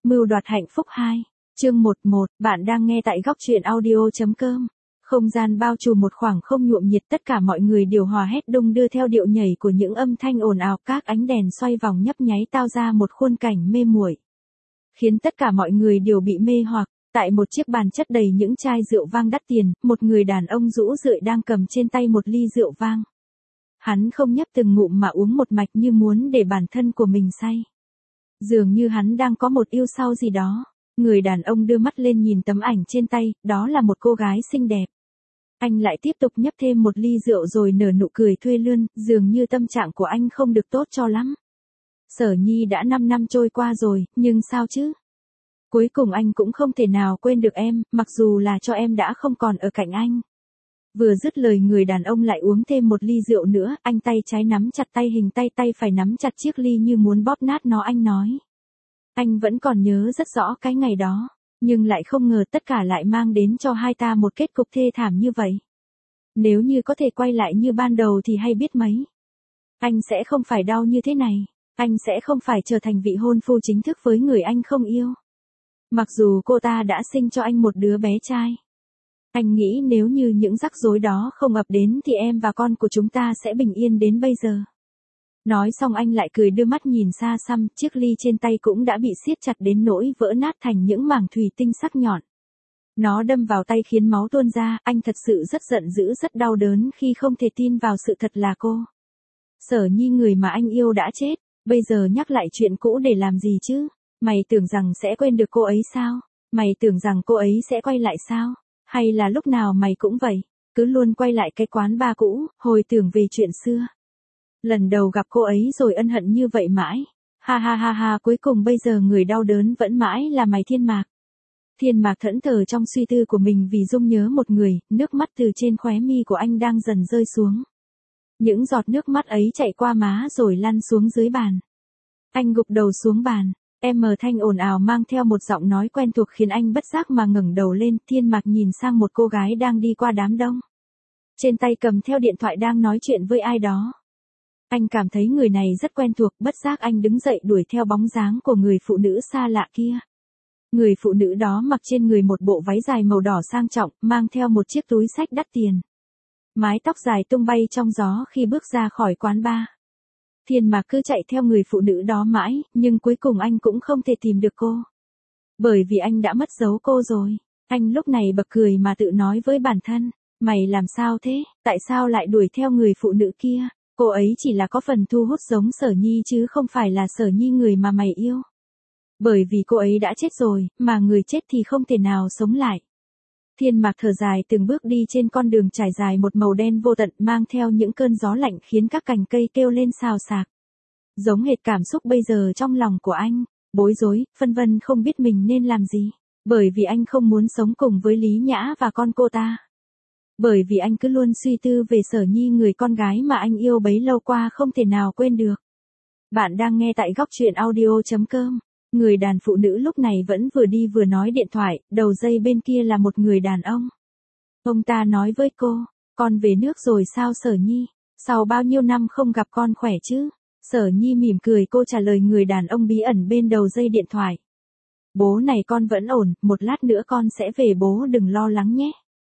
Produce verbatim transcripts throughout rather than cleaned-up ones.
Mưu đoạt hạnh phúc hai. Chương một một, bạn đang nghe tại góc truyện audio.com. Không gian bao trùm một khoảng không nhuộm nhiệt, tất cả mọi người đều hò hét đung đưa theo điệu nhảy của những âm thanh ồn ào, các ánh đèn xoay vòng nhấp nháy tạo ra một khuôn cảnh mê muội, khiến tất cả mọi người đều bị mê hoặc. Tại một chiếc bàn chất đầy những chai rượu vang đắt tiền, một người đàn ông rũ rượi đang cầm trên tay một ly rượu vang. Hắn không nhấp từng ngụm mà uống một mạch như muốn để bản thân của mình say. Dường như hắn đang có một yêu sau gì đó. Người đàn ông đưa mắt lên nhìn tấm ảnh trên tay, đó là một cô gái xinh đẹp. Anh lại tiếp tục nhấp thêm một ly rượu rồi nở nụ cười thuê lươn, dường như tâm trạng của anh không được tốt cho lắm. Sở Nhi đã năm năm trôi qua rồi, nhưng sao chứ? Cuối cùng anh cũng không thể nào quên được em, mặc dù là cho em đã không còn ở cạnh anh. Vừa dứt lời người đàn ông lại uống thêm một ly rượu nữa, anh tay trái nắm chặt tay hình tay tay phải nắm chặt chiếc ly như muốn bóp nát nó. Anh nói. Anh vẫn còn nhớ rất rõ cái ngày đó, nhưng lại không ngờ tất cả lại mang đến cho hai ta một kết cục thê thảm như vậy. Nếu như có thể quay lại như ban đầu thì hay biết mấy. Anh sẽ không phải đau như thế này, anh sẽ không phải trở thành vị hôn phu chính thức với người anh không yêu. Mặc dù cô ta đã sinh cho anh một đứa bé trai. Anh nghĩ nếu như những rắc rối đó không ập đến thì em và con của chúng ta sẽ bình yên đến bây giờ. Nói xong anh lại cười đưa mắt nhìn xa xăm, chiếc ly trên tay cũng đã bị siết chặt đến nỗi vỡ nát thành những mảng thủy tinh sắc nhọn. Nó đâm vào tay khiến máu tuôn ra, anh thật sự rất giận dữ rất đau đớn khi không thể tin vào sự thật là cô. Sở Nhi người mà anh yêu đã chết, bây giờ nhắc lại chuyện cũ để làm gì chứ? Mày tưởng rằng sẽ quên được cô ấy sao? Mày tưởng rằng cô ấy sẽ quay lại sao? Hay là lúc nào mày cũng vậy, cứ luôn quay lại cái quán bar cũ, hồi tưởng về chuyện xưa. Lần đầu gặp cô ấy rồi ân hận như vậy mãi. Ha ha ha ha, cuối cùng bây giờ người đau đớn vẫn mãi là mày Thiên Mạc. Thiên Mạc thẫn thờ trong suy tư của mình vì dung nhớ một người, nước mắt từ trên khóe mi của anh đang dần rơi xuống. Những giọt nước mắt ấy chạy qua má rồi lăn xuống dưới bàn. Anh gục đầu xuống bàn. Em mờ thanh ồn ào mang theo một giọng nói quen thuộc khiến anh bất giác mà ngẩng đầu lên. Thiên Mạc nhìn sang một cô gái đang đi qua đám đông. Trên tay cầm theo điện thoại đang nói chuyện với ai đó. Anh cảm thấy người này rất quen thuộc, bất giác anh đứng dậy đuổi theo bóng dáng của người phụ nữ xa lạ kia. Người phụ nữ đó mặc trên người một bộ váy dài màu đỏ sang trọng, mang theo một chiếc túi xách đắt tiền. Mái tóc dài tung bay trong gió khi bước ra khỏi quán bar. Thiên Mạc cứ chạy theo người phụ nữ đó mãi, nhưng cuối cùng anh cũng không thể tìm được cô. Bởi vì anh đã mất dấu cô rồi. Anh lúc này bật cười mà tự nói với bản thân, mày làm sao thế, tại sao lại đuổi theo người phụ nữ kia? Cô ấy chỉ là có phần thu hút giống Sở Nhi chứ không phải là Sở Nhi người mà mày yêu. Bởi vì cô ấy đã chết rồi, mà người chết thì không thể nào sống lại. Thiên Mạc thở dài từng bước đi trên con đường trải dài một màu đen vô tận mang theo những cơn gió lạnh khiến các cành cây kêu lên xào xạc. Giống hệt cảm xúc bây giờ trong lòng của anh, bối rối, phân vân không biết mình nên làm gì. Bởi vì anh không muốn sống cùng với Lý Nhã và con cô ta. Bởi vì anh cứ luôn suy tư về Sở Nhi người con gái mà anh yêu bấy lâu qua không thể nào quên được. Bạn đang nghe tại góc truyện audio.com. Người đàn phụ nữ lúc này vẫn vừa đi vừa nói điện thoại, đầu dây bên kia là một người đàn ông. Ông ta nói với cô, con về nước rồi sao Sở Nhi? Sau bao nhiêu năm không gặp con khỏe chứ? Sở Nhi mỉm cười cô trả lời người đàn ông bí ẩn bên đầu dây điện thoại. Bố này con vẫn ổn, một lát nữa con sẽ về bố đừng lo lắng nhé.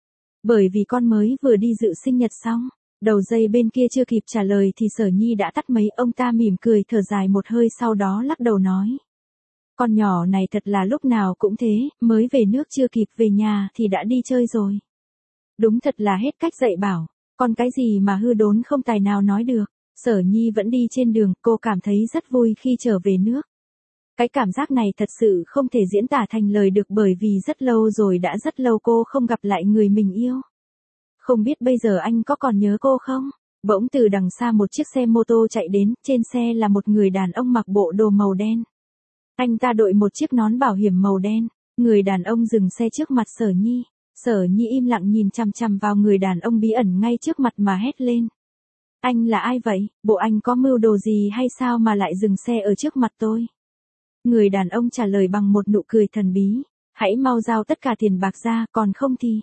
Bởi vì con mới vừa đi dự sinh nhật xong. Đầu dây bên kia chưa kịp trả lời thì Sở Nhi đã tắt máy. Ông ta mỉm cười thở dài một hơi sau đó lắc đầu nói. Con nhỏ này thật là lúc nào cũng thế, mới về nước chưa kịp về nhà thì đã đi chơi rồi. Đúng thật là hết cách dạy bảo, con cái gì mà hư đốn không tài nào nói được. Sở Nhi vẫn đi trên đường, cô cảm thấy rất vui khi trở về nước. Cái cảm giác này thật sự không thể diễn tả thành lời được bởi vì rất lâu rồi đã rất lâu cô không gặp lại người mình yêu. Không biết bây giờ anh có còn nhớ cô không? Bỗng từ đằng xa một chiếc xe mô tô chạy đến, trên xe là một người đàn ông mặc bộ đồ màu đen. Anh ta đội một chiếc nón bảo hiểm màu đen, người đàn ông dừng xe trước mặt Sở Nhi. Sở Nhi im lặng nhìn chằm chằm vào người đàn ông bí ẩn ngay trước mặt mà hét lên. Anh là ai vậy? Bộ anh có mưu đồ gì hay sao mà lại dừng xe ở trước mặt tôi? Người đàn ông trả lời bằng một nụ cười thần bí. Hãy mau giao tất cả tiền bạc ra, còn không thì...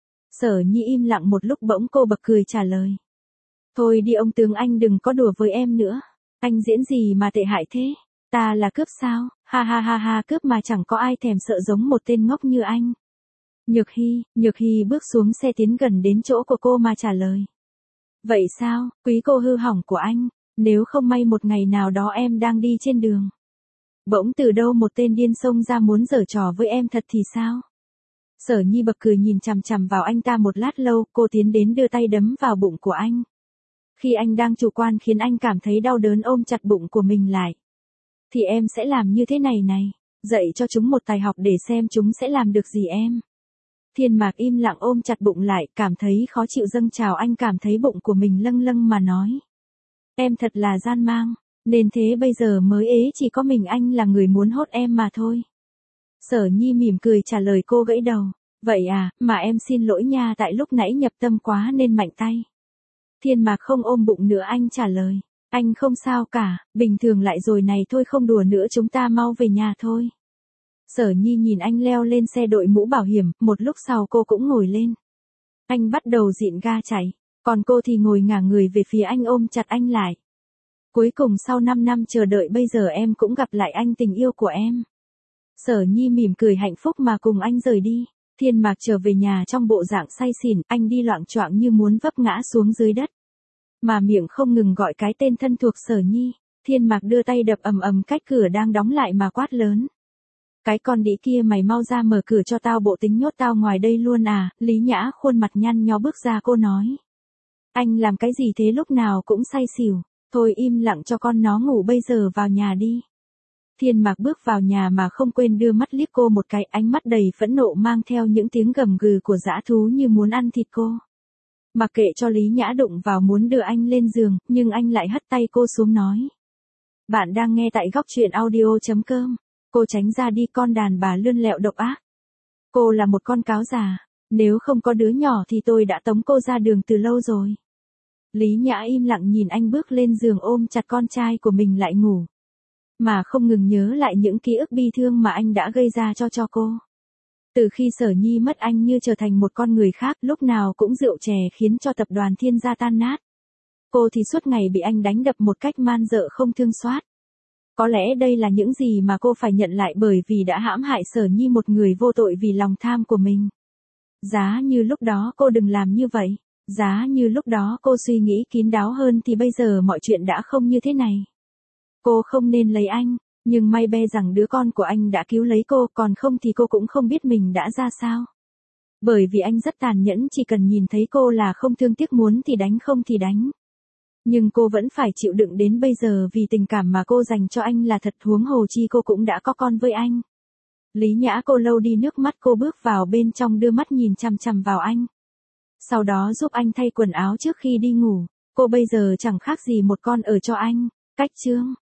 Sở Nhi im lặng một lúc bỗng cô bật cười trả lời. Thôi đi ông tướng anh đừng có đùa với em nữa. Anh diễn gì mà tệ hại thế? Ta là cướp sao? Ha ha ha ha, cướp mà chẳng có ai thèm sợ giống một tên ngốc như anh. Nhược Hy, Nhược Hy bước xuống xe tiến gần đến chỗ của cô mà trả lời. Vậy sao, quý cô hư hỏng của anh, nếu không may một ngày nào đó em đang đi trên đường. Bỗng từ đâu một tên điên xông ra muốn giở trò với em thật thì sao? Sở Nhi bật cười nhìn chằm chằm vào anh ta một lát lâu, cô tiến đến đưa tay đấm vào bụng của anh. Khi anh đang chủ quan khiến anh cảm thấy đau đớn ôm chặt bụng của mình lại. Thì em sẽ làm như thế này này, dạy cho chúng một tài học để xem chúng sẽ làm được gì em. Thiên Mạc im lặng ôm chặt bụng lại, cảm thấy khó chịu dâng trào, anh cảm thấy bụng của mình lâng lâng mà nói. Em thật là gian mang, nên thế bây giờ mới ế chỉ có mình anh là người muốn hốt em mà thôi. Sở Nhi mỉm cười trả lời cô gãy đầu. Vậy à, mà em xin lỗi nha, tại lúc nãy nhập tâm quá nên mạnh tay. Thiên Mạc không ôm bụng nữa, anh trả lời. Anh không sao cả, bình thường lại rồi này thôi, không đùa nữa, chúng ta mau về nhà thôi. Sở Nhi nhìn anh leo lên xe đội mũ bảo hiểm, một lúc sau cô cũng ngồi lên. Anh bắt đầu dịn ga chạy, còn cô thì ngồi ngả người về phía anh ôm chặt anh lại. Cuối cùng sau năm năm chờ đợi bây giờ em cũng gặp lại anh, tình yêu của em. Sở Nhi mỉm cười hạnh phúc mà cùng anh rời đi. Thiên Mạc trở về nhà trong bộ dạng say xỉn, anh đi loạng choạng như muốn vấp ngã xuống dưới đất. Mà miệng không ngừng gọi cái tên thân thuộc Sở Nhi. Thiên Mạc đưa tay đập ầm ầm cách cửa đang đóng lại mà quát lớn. Cái con đĩ kia, mày mau ra mở cửa cho tao, bộ tính nhốt tao ngoài đây luôn à? Lý Nhã khuôn mặt nhăn nhó bước ra, cô nói. Anh làm cái gì thế, lúc nào cũng say xỉu. Thôi im lặng cho con nó ngủ, bây giờ vào nhà đi. Thiên Mạc bước vào nhà mà không quên đưa mắt liếc cô một cái, ánh mắt đầy phẫn nộ mang theo những tiếng gầm gừ của dã thú như muốn ăn thịt cô. Mặc kệ cho Lý Nhã đụng vào muốn đưa anh lên giường, nhưng anh lại hất tay cô xuống nói. Bạn đang nghe tại góc truyện audio chấm com. Cô tránh ra đi, con đàn bà lươn lẹo độc ác. Cô là một con cáo già, nếu không có đứa nhỏ thì tôi đã tống cô ra đường từ lâu rồi. Lý Nhã im lặng nhìn anh bước lên giường ôm chặt con trai của mình lại ngủ. Mà không ngừng nhớ lại những ký ức bi thương mà anh đã gây ra cho cho cô. Từ khi Sở Nhi mất, anh như trở thành một con người khác, lúc nào cũng rượu chè khiến cho tập đoàn Thiên gia tan nát. Cô thì suốt ngày bị anh đánh đập một cách man dợ không thương xót. Có lẽ đây là những gì mà cô phải nhận lại bởi vì đã hãm hại Sở Nhi, một người vô tội, vì lòng tham của mình. Giá như lúc đó cô đừng làm như vậy, giá như lúc đó cô suy nghĩ kín đáo hơn thì bây giờ mọi chuyện đã không như thế này. Cô không nên lấy anh, nhưng may be rằng đứa con của anh đã cứu lấy cô, còn không thì cô cũng không biết mình đã ra sao. Bởi vì anh rất tàn nhẫn, chỉ cần nhìn thấy cô là không thương tiếc, muốn thì đánh không thì đánh. Nhưng cô vẫn phải chịu đựng đến bây giờ vì tình cảm mà cô dành cho anh là thật, huống hồ chi cô cũng đã có con với anh. Lý Nhã cô lâu đi nước mắt, cô bước vào bên trong đưa mắt nhìn chằm chằm vào anh. Sau đó giúp anh thay quần áo trước khi đi ngủ, cô bây giờ chẳng khác gì một con ở cho anh. Cách chương